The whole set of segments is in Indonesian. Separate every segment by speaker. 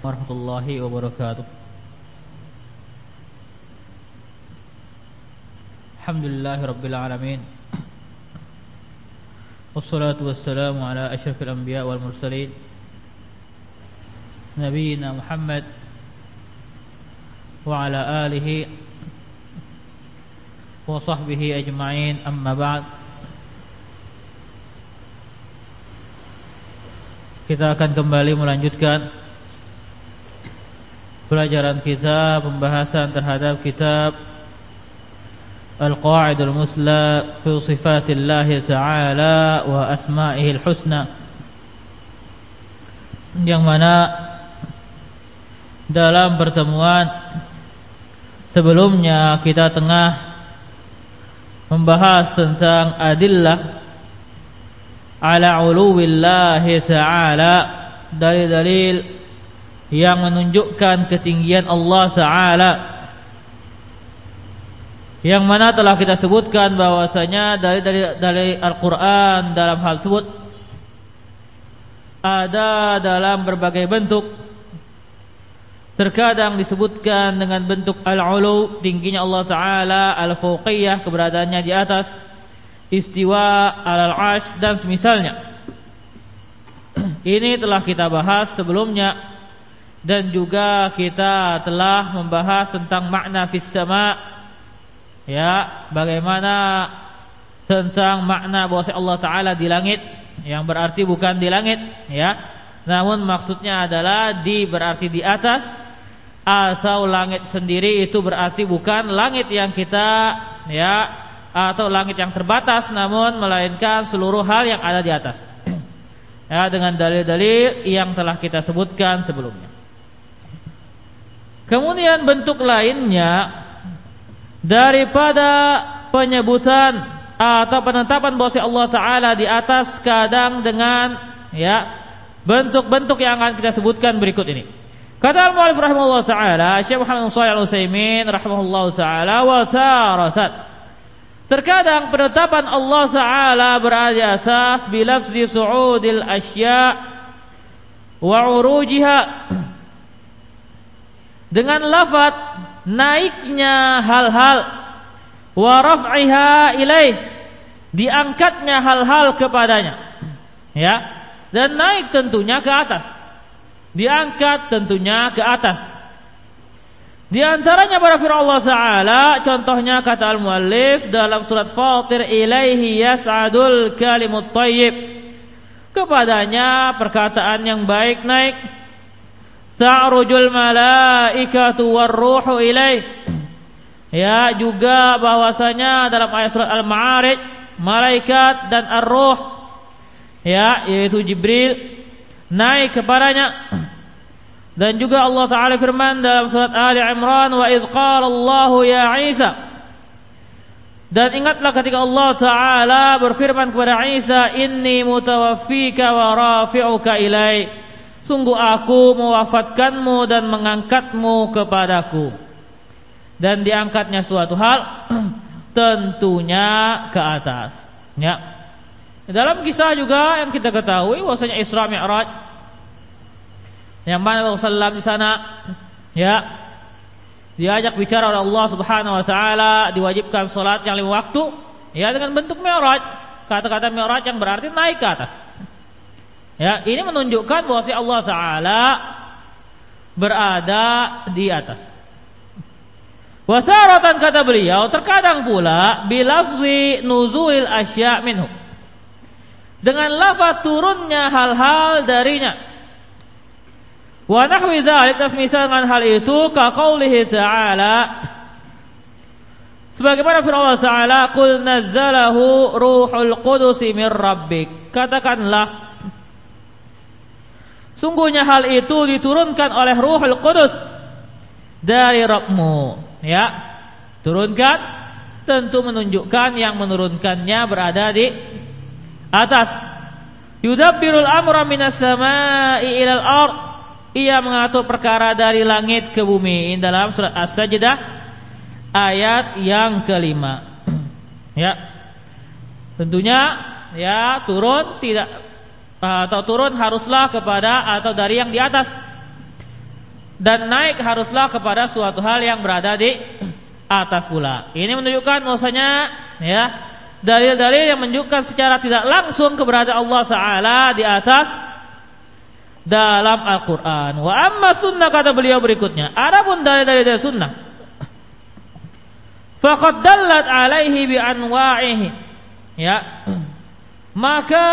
Speaker 1: warahmatullahi wabarakatuh. Alhamdulillahi rabbil alamin. Wassalatu wassalamu ala asyrafil anbiya wal mursalin Nabiyyina Muhammad wa ala alihi wa sahbihi ajma'in, amma ba'd. Kita akan kembali melanjutkan pelajaran kita, pembahasan terhadap kitab Al-Qa'idul Musla fi Sifatillah Ta'ala wa Asma'ihil Husna, yang mana dalam pertemuan sebelumnya kita tengah membahas tentang adillah ala uluwillahi ta'ala, dalil-dalil yang menunjukkan ketinggian Allah Ta'ala, yang mana telah kita sebutkan bahwasanya dari Al-Quran dalam hal tersebut ada dalam berbagai bentuk. Terkadang disebutkan dengan bentuk al-ulu, tingginya Allah Ta'ala, al-fauqiyah, keberadaannya di atas, istiwa al-arsh dan semisalnya. Ini telah kita bahas sebelumnya. Dan juga kita telah membahas tentang makna fis sama, ya, bagaimana tentang makna bahwa Allah Ta'ala di langit, yang berarti bukan di langit, ya, namun maksudnya adalah berarti di atas, atau langit sendiri itu berarti bukan langit yang kita, ya, atau langit yang terbatas, namun melainkan seluruh hal yang ada di atas, ya, dengan dalil-dalil yang telah kita sebutkan sebelumnya. Kemudian bentuk lainnya daripada penyebutan atau penetapan bahwa Allah Ta'ala di atas, kadang dengan, ya, bentuk-bentuk yang akan kita sebutkan berikut ini. Kata al-mu'allif rahimahullah ta'ala, Syekh Muhammad bin Shalih Al-Utsaimin rahimahullah ta'ala, wa taratan, terkadang penetapan Allah Ta'ala berada di atas bilafzi su'udil asya' wa urujiha, dengan lafaz naiknya hal-hal, wa raf'iha ilaih, diangkatnya hal-hal kepadanya, ya, dan naik tentunya ke atas, diangkat tentunya ke atas. Di antaranya pada firman Allah Ta'ala, contohnya kata al-muallif dalam surat Fatir, ilaihi yas'adul kalimut thayyib, kepadanya perkataan yang baik naik. Ta'rujul malaikatu warruhu ilaih, ya, juga bahwasanya dalam ayat surat Al-Ma'arij, malaikat dan ar-ruh, ya, yaitu Jibril, naik kepadanya. Dan juga Allah Ta'ala firman dalam surat Ali Imran, wa idz qala Allahu ya Isa, dan ingatlah ketika Allah Ta'ala berfirman kepada Isa, inni mutawaffika wa rafi'uka ilai, sungguh aku mewafatkanmu dan mengangkatmu kepadaku. Dan diangkatnya suatu hal tentunya ke atas, ya. Dalam kisah juga yang kita ketahui bahwasanya Isra Mi'raj, yang mana Rasulullah di sana, ya, diajak bicara oleh Allah Subhanahu wa taala, diwajibkan salat yang 5 waktu, ya, dengan bentuk Mi'raj. Kata-kata Mi'raj yang berarti naik ke atas. Ya, ini menunjukkan bahwa Allah Ta'ala berada di atas. Wasaratan, kata beliau, terkadang pula bilafzi nuzulil asya' minhu, dengan lafaz turunnya hal-hal darinya. Wa nahwi dzalik, misal dengan hal itu, ka qaulihi ta'ala, sebagaimana firman Allah Ta'ala, qul nazzalahu ruhul qudus min rabbik, katakanlah sungguhnya hal itu diturunkan oleh Ruhul Qudus dari Rabbmu, ya. Turunkan tentu menunjukkan yang menurunkannya berada di atas. Yudabbirul amra minas samai ilal ard, ia mengatur perkara dari langit ke bumi, dalam surat As-Sajdah ayat yang ke-5. Ya. Tentunya, ya, turun tidak, atau turun haruslah kepada atau dari yang di atas. dan naik haruslah kepada suatu hal yang berada di atas pula. Ini menunjukkan bahwasanya ya, dalil-dalil yang menunjukkan secara tidak langsung keberadaan Allah Ta'ala di atas dalam Al-Quran. Wa amma sunnah, kata beliau berikutnya, adapun dalil-dalil dari sunnah, faqad dallat alaihi bi anwa'ihi, ya, maka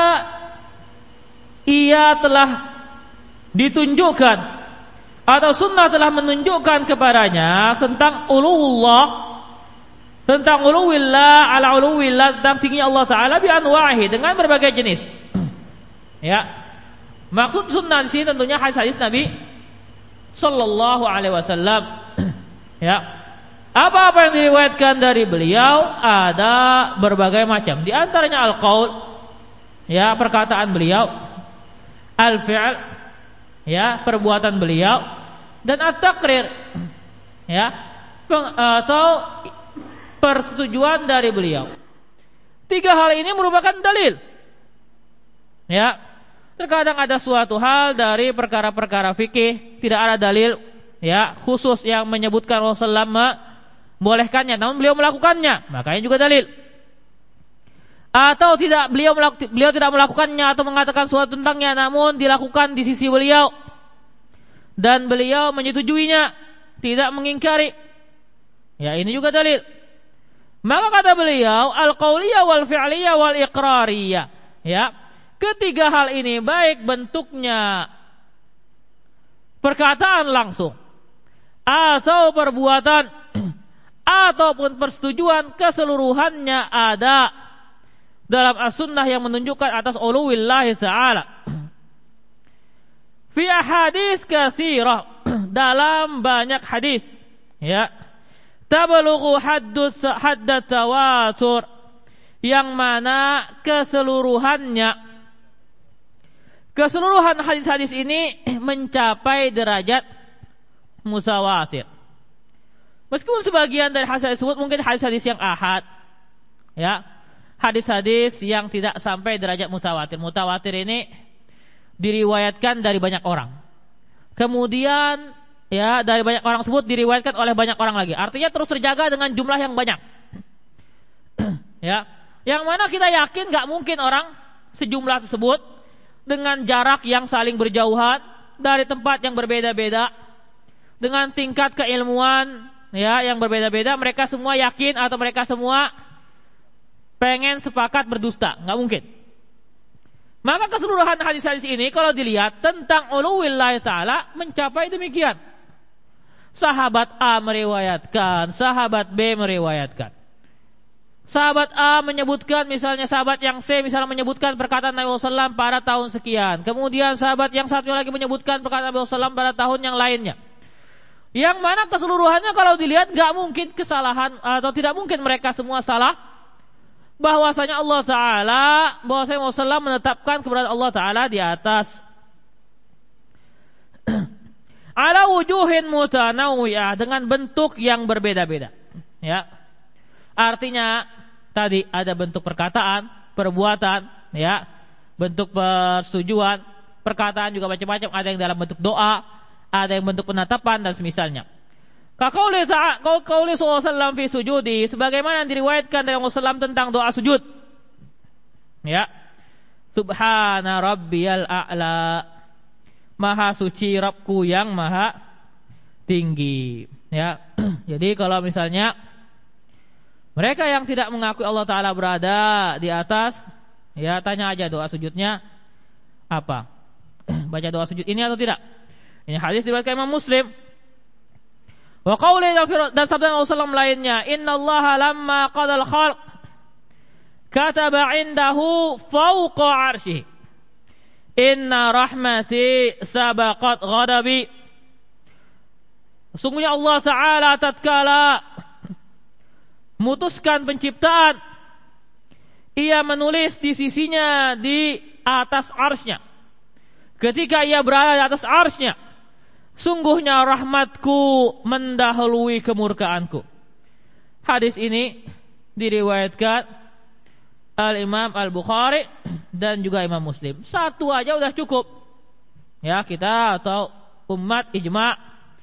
Speaker 1: ia telah ditunjukkan atau sunnah telah menunjukkan kepadanya tentang uluwullah, tentang uluwillah ala uluwillah, tentang tinggi Allah Ta'ala bi anwa'ihi, dengan berbagai jenis. Ya, maksud sunnah di sini tentunya hadis-hadis Nabi sallallahu alaihi wasallam. Ya, apa-apa yang diriwayatkan dari beliau ada berbagai macam. Di antaranya al-qaul, ya, perkataan beliau, al-fi'l, ya, perbuatan beliau, dan at-taqrir, ya, atau persetujuan dari beliau. Tiga hal ini merupakan dalil. Ya, terkadang ada suatu hal dari perkara-perkara fikih tidak ada dalil, ya, khusus yang menyebutkan Rasulullah membolehkannya, namun beliau melakukannya, makanya juga dalil. Atau tidak, beliau tidak melakukannya atau mengatakan sesuatu tentangnya, namun dilakukan di sisi beliau dan beliau menyetujuinya, tidak mengingkari. Ya, ini juga dalil. Maka kata beliau, al-qauliyah wal fi'liyah wal iqrariyah. Ya, ketiga hal ini baik bentuknya perkataan langsung atau perbuatan ataupun persetujuan, keseluruhannya ada dalam as-sunnah yang menunjukkan atas uluwillahi ta'ala. Fi ahadits katsirah, dalam banyak hadis, ya, tablughu haddat tawatur, yang mana keseluruhan hadis-hadis ini mencapai derajat mutawatir. Meskipun sebagian dari hadis tersebut mungkin hadis-hadis yang ahad, ya, hadis-hadis yang tidak sampai derajat mutawatir. Mutawatir ini diriwayatkan dari banyak orang. Kemudian, ya, dari banyak orang tersebut diriwayatkan oleh banyak orang lagi. Artinya terus terjaga dengan jumlah yang banyak. Ya, yang mana kita yakin gak mungkin orang sejumlah tersebut dengan jarak yang saling berjauhan, dari tempat yang berbeda-beda, dengan tingkat keilmuan, ya, yang berbeda-beda, mereka semua yakin atau mereka semua pengen sepakat berdusta, nggak mungkin. Maka keseluruhan hadis-hadis ini kalau dilihat tentang uluwillahi ta'ala mencapai demikian. Sahabat A meriwayatkan, sahabat B meriwayatkan. Sahabat A menyebutkan, misalnya sahabat yang C misalnya menyebutkan perkataan Nabi SAW pada tahun sekian. Kemudian sahabat yang satunya lagi menyebutkan perkataan Nabi SAW pada tahun yang lainnya. Yang mana keseluruhannya kalau dilihat gak mungkin kesalahan atau tidak mungkin mereka semua salah. Bahwasanya Allah Ta'ala, bahwasanya Rasulullah menetapkan keberadaan Allah Ta'ala di atas ala wujuhin mutanawiyah, dengan bentuk yang berbeda-beda. Ya, artinya tadi ada bentuk perkataan, perbuatan, ya, bentuk persetujuan, perkataan juga macam-macam, ada yang dalam bentuk doa, ada yang bentuk penetapan dan semisalnya. Qauli sallallahu fi sujudi, sebagaimana yang diriwayatkan dari Rasulullah tentang doa sujud. Ya. Subhana rabbiyal a'la. Maha suci Rabbku yang maha tinggi. Ya. Jadi kalau misalnya mereka yang tidak mengakui Allah Ta'ala berada di atas, ya, tanya aja doa sujudnya apa. Baca doa sujud ini atau tidak. Ini hadis diriwayatkan Imam Muslim. Wa qauli, dan sabda Rasulullah lainnya, innallaha lamma qadal khalq kataba indahu fawqa arsyihi inna rahmati sabaqat ghadabi. Sungguhnya Allah Ta'ala tatkala memutuskan penciptaan, ia menulis di sisinya di atas arsy-Nya. Ketika ia berada di atas arsy-Nya, sungguhnya rahmatku mendahului kemurkaanku. Hadis ini diriwayatkan Al-Imam Al-Bukhari dan juga Imam Muslim. Satu aja udah cukup. Ya, kita atau umat ijma'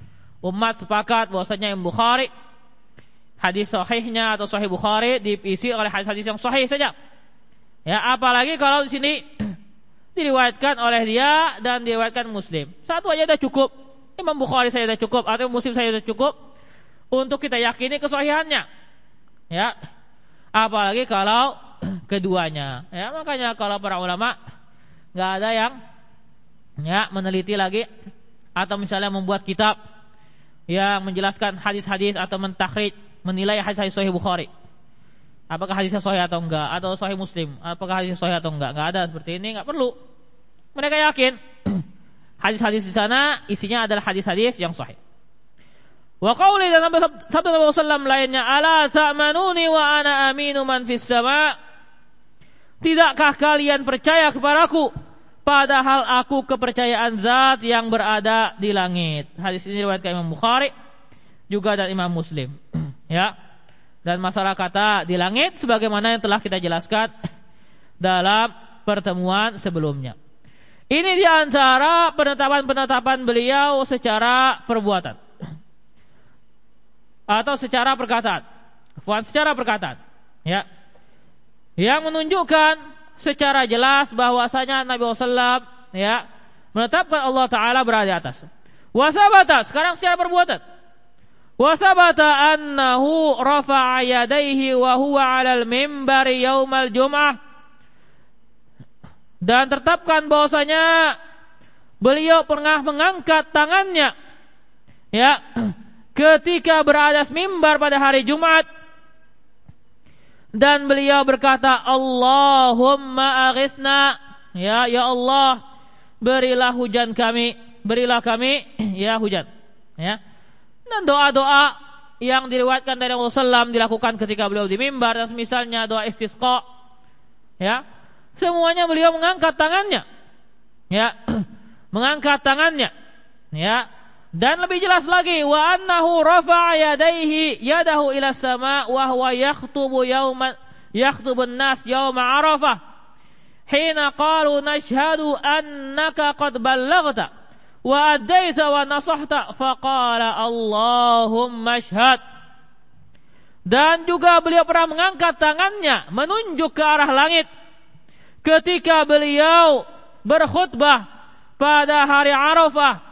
Speaker 1: umat sepakat bahwasanya Imam Bukhari hadis sahihnya atau Sahih Bukhari diisi oleh hadis-hadis yang sahih saja. Ya, apalagi kalau di sini diriwayatkan oleh dia dan diriwayatkan Muslim. Satu aja sudah cukup. Imam Bukhari saya sudah cukup atau Muslim saya sudah cukup untuk kita yakini kesahihannya. Ya. Apalagi kalau keduanya. Ya, makanya kalau para ulama enggak ada yang meneliti lagi atau misalnya membuat kitab yang menjelaskan hadis-hadis atau mentakhrij, menilai hadis-hadis Sahih Bukhari. Apakah hadisnya sahih atau enggak, atau Sahih Muslim, apakah hadisnya sahih atau enggak ada seperti ini, enggak perlu. Mereka yakin hadis-hadis di sana isinya adalah hadis-hadis yang sahih. Wa qauli dalam sabda Nabi sallallahu lainnya, ala ta'manuni wa ana aminu man fis sama. Tidakkah kalian percaya kepadaku padahal aku kepercayaan zat yang berada di langit. Hadis ini diriwayatkan Imam Bukhari juga dan Imam Muslim. Ya. Dan masalah kata di langit sebagaimana yang telah kita jelaskan dalam pertemuan sebelumnya. Ini di antara penetapan-penetapan beliau secara perbuatan atau secara perkataan. Bukan secara perkataan, ya. Yang menunjukkan secara jelas bahwasanya Nabi sallallahu menetapkan Allah Taala berada di atas. Wasabata, sekarang secara perbuatan. Wasabata annahu rafa'a yadayhi wa huwa 'alal mimbari yaumal jum'ah. Dan tetapkan bahwasanya beliau pernah mengangkat tangannya ketika berada di mimbar pada hari Jumat. Dan beliau berkata, Allahumma aghithna, ya Allah, berilah hujan kami, berilah kami hujan. Ya. Dan doa-doa yang diriwayatkan dari Rasulullah SAW dilakukan ketika beliau di mimbar, dan misalnya doa istisqa, semuanya beliau mengangkat tangannya, mengangkat tangannya, dan lebih jelas lagi, wa annahu rafa'a yadahu ila sama wa huwa yakhtubun nas yauma Arafah hina qalu nashhadu annaka qad ballaghta wa addaita wa nasahta faqala Allahumma ashhad. Dan juga beliau pernah mengangkat tangannya menunjuk ke arah langit ketika beliau berkhutbah pada hari Arafah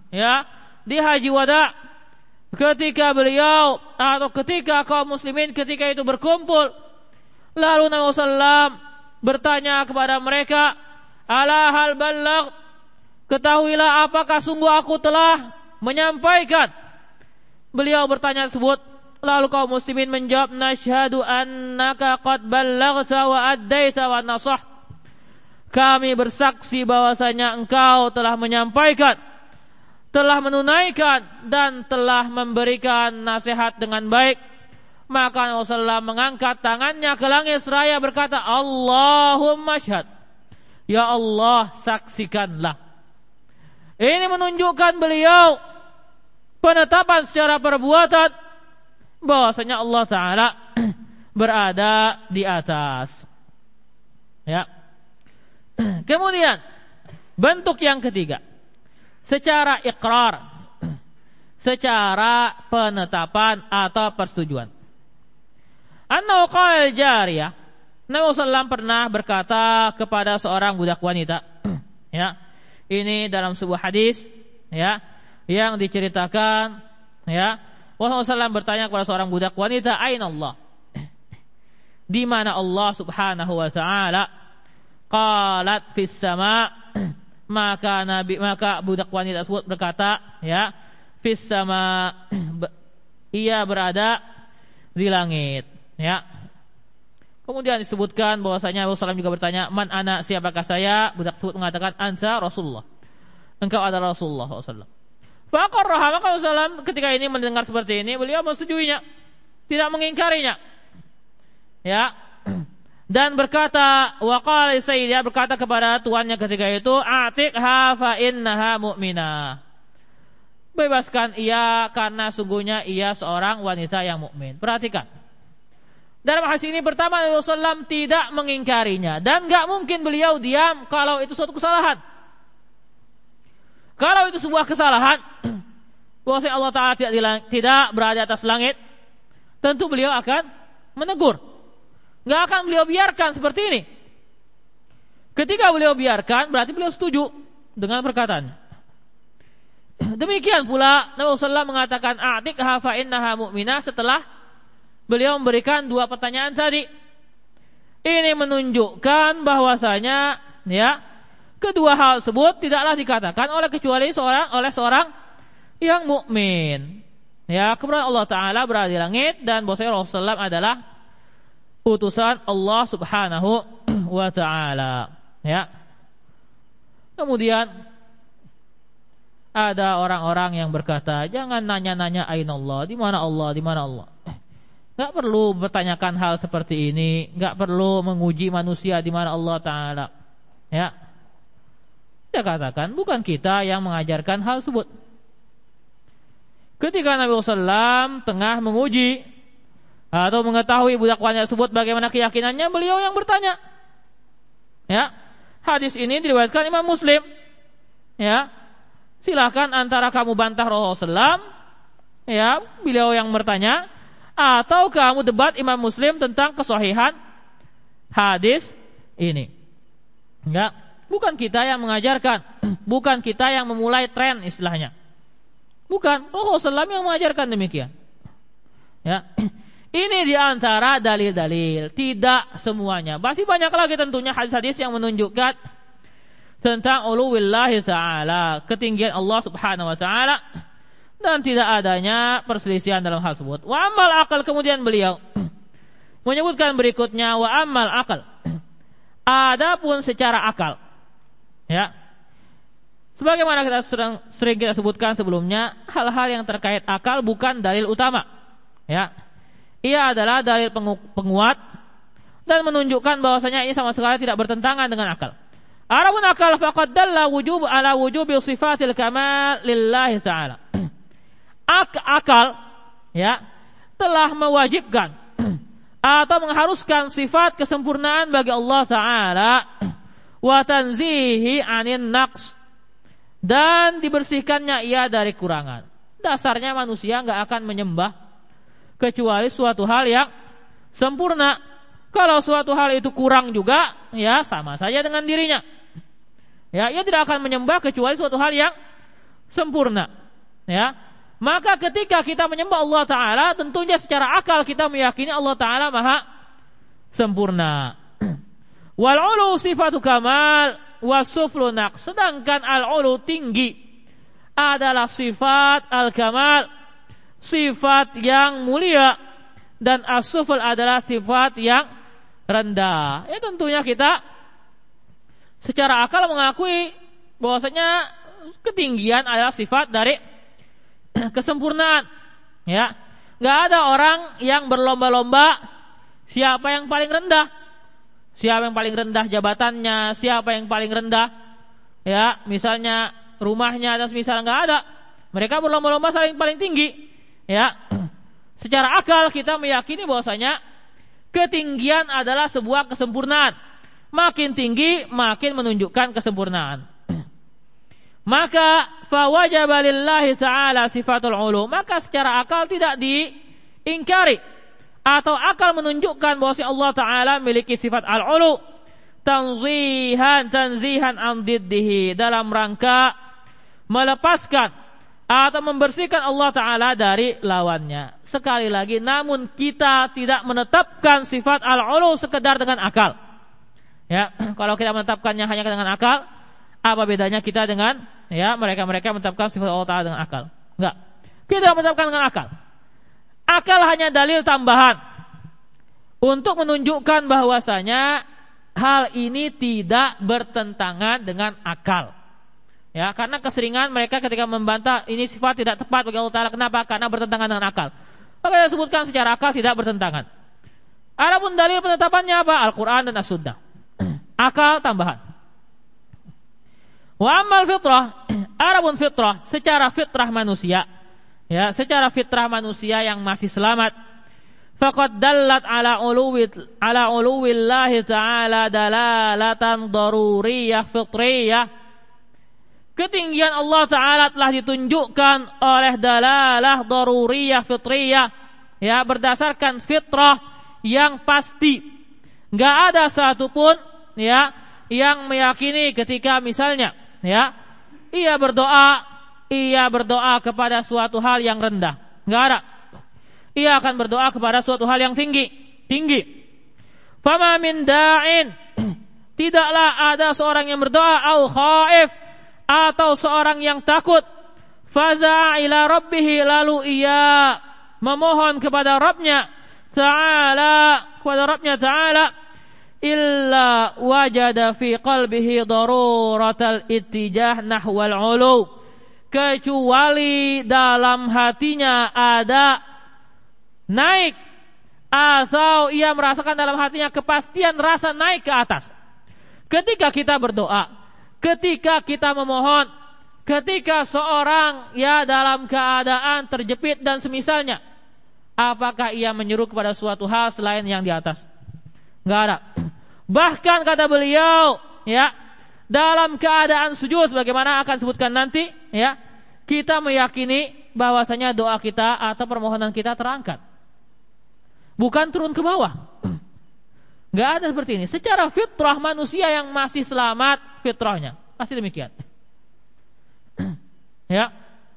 Speaker 1: di haji wada, ketika beliau atau ketika kaum muslimin ketika itu berkumpul, lalu Nabi sallallahu bertanya kepada mereka, ala hal balagh, ketahuilah apakah sungguh aku telah menyampaikan. Beliau bertanya tersebut, lalu kaum muslimin menjawab, nasyhadu annaka qad ballaghta wa addaita wa nasah. Kami bersaksi bahwasanya engkau telah menyampaikan, telah menunaikan dan telah memberikan nasihat dengan baik. Maka Rasulullah mengangkat tangannya ke langit seraya berkata, Allahumma syhad, ya Allah saksikanlah. Ini menunjukkan beliau penetapan secara perbuatan bahwasanya Allah Ta'ala berada di atas. Ya. Kemudian bentuk yang ketiga, secara iqrar, secara penetapan atau persetujuan. Annahu qala al-jariyah, Nabi sallallahu pernah berkata kepada seorang budak wanita, ini dalam sebuah hadis yang diceritakan Rasulullah SAW bertanya kepada seorang budak wanita, aina Allah? Di mana Allah Subhanahu wa taala? Qalat fis sama. Maka budak wanita tersebut berkata, fis sama, ia berada di langit. Kemudian disebutkan bahwasanya Rasulullah SAW juga bertanya, man ana, siapakah saya? Budak tersebut mengatakan, anta Rasulullah, engkau adalah Rasulullah SAW. Faqarraha, maka Rasulullah ketika ini mendengar seperti ini, beliau mensetujuinya, tidak mengingkarinya. Dan berkata, waqala sayyidah, berkata kepada tuannya ketika itu, atiqha fa innaha mu'minah. Bebaskan ia karena sungguhnya ia seorang wanita yang mukmin. Perhatikan. Dalam hadis ini pertama Rasulullah SAW tidak mengingkarinya, dan enggak mungkin beliau diam kalau itu suatu kesalahan. Kalau itu sebuah kesalahan, bahwa Allah Ta'ala tidak berada atas langit, tentu beliau akan menegur. Nggak akan beliau biarkan seperti ini. Ketika beliau biarkan, berarti beliau setuju dengan perkataannya. Demikian pula Nabi SAW mengatakan a'tiqha fa innaha mu'minah setelah beliau memberikan dua pertanyaan tadi. Ini menunjukkan bahwasanya ya, kedua hal tersebut tidaklah dikatakan kecuali oleh seorang yang mukmin. Ya, kemudian Allah Ta'ala berada di langit dan bahwasanya Rasulullah SAW adalah utusan Allah Subhanahu wa Ta'ala. Ya. Kemudian ada orang-orang yang berkata, jangan nanya-nanya aina Allah, di mana Allah, di mana Allah. Enggak perlu bertanyakan hal seperti ini, enggak perlu menguji manusia di mana Allah Ta'ala. Ya. Dia katakan, bukan kita yang mengajarkan hal tersebut. Ketika Nabi SAW tengah menguji atau mengetahui budak wanita tersebut bagaimana keyakinannya, beliau yang bertanya. Ya, hadis ini diriwayatkan Imam Muslim. Ya, silakan antara kamu bantah Rasulullah SAW, ya, beliau yang bertanya, atau kamu debat Imam Muslim tentang kesahihan hadis ini. Ya, bukan kita yang mengajarkan, bukan kita yang memulai tren istilahnya. Bukan, Rasulullah SAW yang mengajarkan demikian. Ya. Ini diantara dalil-dalil, tidak semuanya. Masih banyak lagi tentunya hadis-hadis yang menunjukkan tentang uluwillahi ta'ala, ketinggian Allah Subhanahu wa ta'ala, dan tidak adanya perselisihan dalam hal tersebut. Wa amal akal, kemudian beliau menyebutkan berikutnya, wa amal akal, adapun secara akal. Ya. Sebagaimana kita sering kita sebutkan sebelumnya, hal-hal yang terkait akal bukan dalil utama. Ya. Ia adalah dalil penguat dan menunjukkan bahwasanya ini sama sekali tidak bertentangan dengan akal. Adapun akal faqad dalla ala wujubi sifatil kamal lillahi ta'ala. Akal ya telah mewajibkan atau mengharuskan sifat kesempurnaan bagi Allah Ta'ala wa tanzihi 'anin naqs, dan dibersihkannya ia dari kurangan. Dasarnya manusia enggak akan menyembah kecuali suatu hal yang sempurna. Kalau suatu hal itu kurang juga, ya sama saja dengan dirinya. Ya, ia tidak akan menyembah kecuali suatu hal yang sempurna. Ya, maka ketika kita menyembah Allah Ta'ala, tentunya secara akal kita meyakini Allah Ta'ala maha sempurna. Wal ulu sifatu kamal wasuflu naqs. Sedangkan al-ulu tinggi adalah sifat al-kamal, sifat yang mulia, dan as-sufl adalah sifat yang rendah. Ya tentunya kita secara akal mengakui bahwasanya ketinggian adalah sifat dari kesempurnaan. Ya, nggak ada orang yang berlomba-lomba siapa yang paling rendah, siapa yang paling rendah jabatannya, siapa yang paling rendah, ya misalnya rumahnya, dan misalnya nggak ada. Mereka berlomba-lomba saling paling tinggi. Ya, secara akal kita meyakini bahwasanya ketinggian adalah sebuah kesempurnaan. Makin tinggi makin menunjukkan kesempurnaan. Maka fawajaba lillahi ta'ala sifatul ulu. Maka secara akal tidak diingkari, atau akal menunjukkan bahwasanya Allah Ta'ala memiliki sifat al-ulu tanzihan an diddihi, dalam rangka melepaskan atau membersihkan Allah Ta'ala dari lawannya. Sekali lagi, namun kita tidak menetapkan sifat al-ulu sekedar dengan akal. Ya, kalau kita menetapkannya hanya dengan akal, apa bedanya kita dengan ya mereka menetapkan sifat Allah Ta'ala dengan akal? Enggak. Kita menetapkan dengan akal. Akal hanya dalil tambahan untuk menunjukkan bahwasanya hal ini tidak bertentangan dengan akal. Ya, karena keseringan mereka ketika membantah ini sifat tidak tepat bagi Allah Ta'ala. Kenapa? Karena bertentangan dengan akal. Maka saya sebutkan secara akal tidak bertentangan. Adapun dalil penetapannya apa? Al-Quran dan As-Sunnah. Akal tambahan. Wa ammal fitrah, adapun fitrah secara fitrah manusia, ya secara fitrah manusia yang masih selamat, faqad dallat ala uluwillahi ta'ala dalalatan daruriyah fitriyah. Ketinggian Allah Ta'ala telah ditunjukkan oleh dalalah daruriyah fitriyah, ya, berdasarkan fitrah yang pasti. Nggak ada satupun, ya, yang meyakini ketika misalnya, ya, ia berdoa kepada suatu hal yang rendah. Nggak ada. Ia akan berdoa kepada suatu hal yang tinggi. Fama min da'in, tidaklah ada seorang yang berdoa au khaif, atau seorang yang takut, faza'a ila rabbih, lalu ia memohon kepada Rabbnya Ta'ala, illa wajada fi qalbihi daruratal ittijah nahwal ulu, kecuali dalam hatinya ada naik, atau ia merasakan dalam hatinya kepastian rasa naik ke atas. Ketika kita berdoa, ketika kita memohon, ketika seorang, ya, dalam keadaan terjepit dan semisalnya, apakah ia menyeru kepada suatu hal selain yang di atas? Enggak ada. Bahkan kata beliau, ya, dalam keadaan sujud sebagaimana akan sebutkan nanti, ya, kita meyakini bahwasanya doa kita atau permohonan kita terangkat, bukan turun ke bawah. Enggak ada seperti ini. Secara fitrah manusia yang masih selamat fitrahnya pasti demikian. Ya.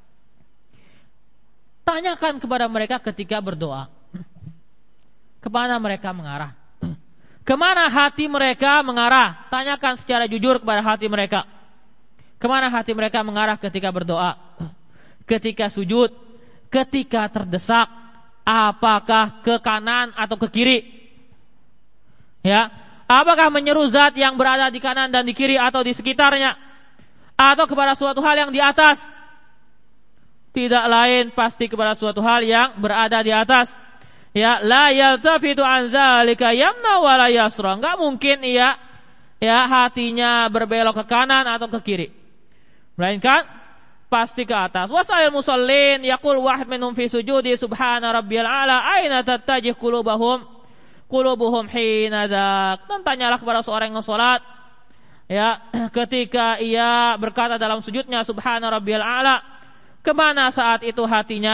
Speaker 1: Tanyakan kepada mereka ketika berdoa, kemana mereka mengarah, kemana hati mereka mengarah. Tanyakan secara jujur kepada hati mereka, kemana hati mereka mengarah ketika berdoa, ketika sujud, ketika terdesak, apakah ke kanan atau ke kiri? Ya, apakah menyeru zat yang berada di kanan dan di kiri atau di sekitarnya, atau kepada suatu hal yang di atas? Tidak lain pasti kepada suatu hal yang berada di atas. Ya, la yaltafitu an zalika yamna wa la yasra. Enggak mungkin ia, ya, hatinya berbelok ke kanan atau ke kiri, melainkan pasti ke atas. Wasail musallin yaqul wahid minhum fi sujudi subhana rabbiyal a'la aina tattajih qulubuhum hina dzak. Dan tanyalah kepada seorang yang salat, ya, ketika ia berkata dalam sujudnya subhana rabbiyal a'la, kemana saat itu hatinya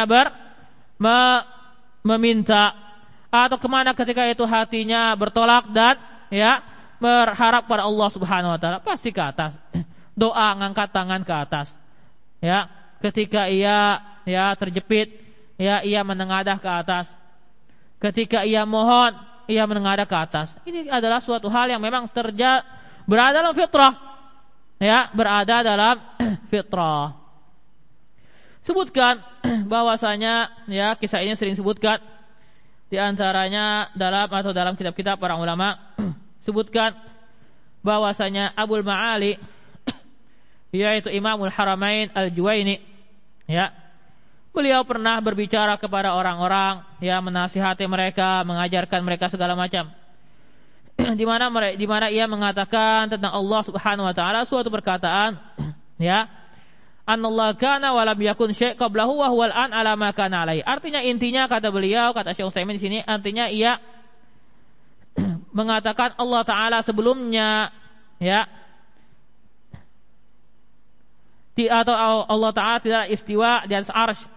Speaker 1: meminta, atau kemana ketika itu hatinya bertolak dan, ya, berharap pada Allah Subhanahu wa taala? Pasti ke atas. Doa ngangkat tangan ke atas. Ya, ketika ia, ya, terjepit, ya, ia menengadah ke atas. Ketika ia mohon, ia menengadah ke atas. Ini adalah suatu hal yang memang berada dalam fitrah. Ya, berada dalam fitrah. Sebutkan bahwasanya, ya, kisah ini sering sebutkan di antaranya dalam kitab-kitab para ulama. Sebutkan bahwasanya Abul Ma'ali, yaitu Imamul Haramain Al-Juwaini, ya, beliau pernah berbicara kepada orang-orang, ya, menasihati mereka, mengajarkan mereka segala macam. Di mana ia mengatakan tentang Allah Subhanahu wa taala suatu perkataan, ya, Anallah kana wa lam yakun syai' qablahu wa huwal an ala ma kana alai. Artinya, intinya kata beliau, kata Syekh Utsaimin di sini, artinya ia mengatakan Allah taala sebelumnya, ya, atau Allah taala tidak istiwa di atas arsy.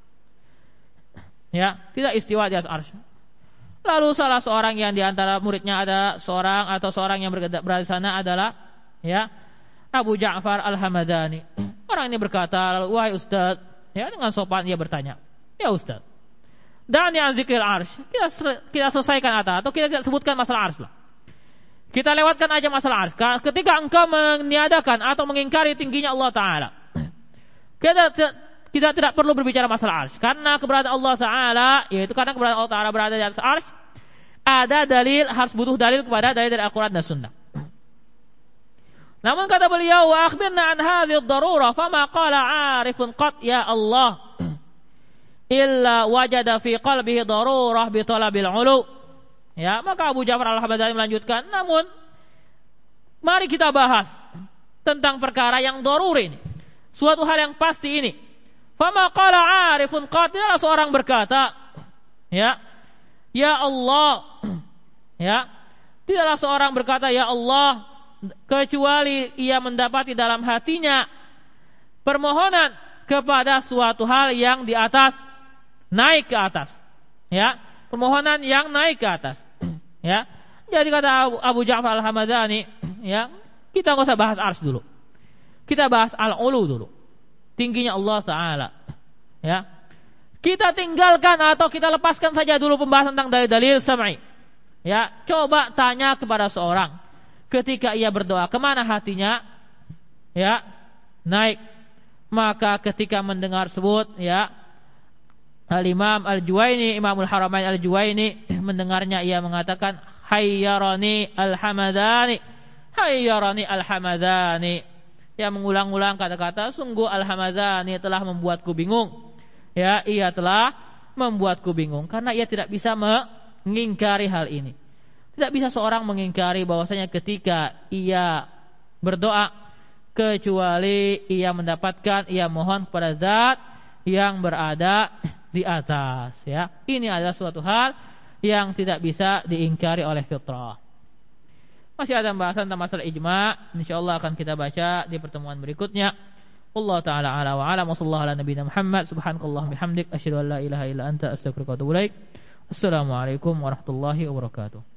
Speaker 1: Ya, tidak istiwa di atas arsy. Lalu salah seorang yang di antara muridnya ada seorang yang berada di sana adalah, ya, Abu Ja'far Al-Hamadani. Orang ini berkata, wahai Ustaz, ya, dengan sopan ia bertanya, ya Ustaz, da'ni an zikril arsy. Kita selesaikan atau kita tidak sebutkan masalah arsy lah. Kita lewatkan aja masalah arsy. Ketika engkau meniadakan atau mengingkari tingginya Allah Ta'ala, kita tidak perlu berbicara masalah arsy. Karena keberadaan Allah Ta'ala, yaitu karena keberadaan Allah Ta'ala berada di atas arsy, ada dalil, harus butuh dalil kepada dalil dari Al-Quran dan Sunnah. Namun kata beliau, wa akhbirna an hadhihi ad-darurah, fama qala 'arifun qat ya Allah illa wajada fi qalbihi darurah bi talabil 'ulu. Ya, maka Abu Ja'far Al-Hamadani melanjutkan, namun mari kita bahas tentang perkara yang daruri ini, suatu hal yang pasti ini. Fama qala 'arifun qat, ya, seorang berkata, ya Allah, ya, tidaklah seorang berkata ya Allah kecuali ia mendapati dalam hatinya permohonan kepada suatu hal yang di atas, naik ke atas. Ya, permohonan yang naik ke atas. Ya. Jadi kata Abu Ja'far Al-Hamadani, ya, kita enggak usah bahas arsy dulu. Kita bahas al-ulu dulu. Tingginya Allah Ta'ala. Ya. Kita tinggalkan atau kita lepaskan saja dulu pembahasan tentang dalil-dalil sam'i. Ya, coba tanya kepada seorang ketika ia berdoa, kemana hatinya? Ya, naik. Maka ketika mendengar sebut, ya, Al-Imam Al-Juwaini, Imamul Haramain Al-Juwaini mendengarnya, ia mengatakan hayyarani al-hamadani, hayyarani al-hamadani. Ya, mengulang-ulang kata-kata, sungguh al-hamadani telah membuatku bingung. Ya, ia telah membuatku bingung karena ia tidak bisa mengingkari hal ini. Tidak bisa seorang mengingkari bahwasanya ketika ia berdoa kecuali ia mendapatkan, ia mohon kepada zat yang berada di atas. Ya, ini adalah suatu hal yang tidak bisa diingkari oleh fitrah. Masih ada pembahasan tentang masalah ijma', insyaallah akan kita baca di pertemuan berikutnya. Allah taala ala wa ala wa sallallahu ala nabiyina Muhammad subhanakallahumma bihamdik asyhadu an la ilaha illa anta astaghfiruka wa atubu ilaik. Assalamualaikum warahmatullahi wabarakatuh.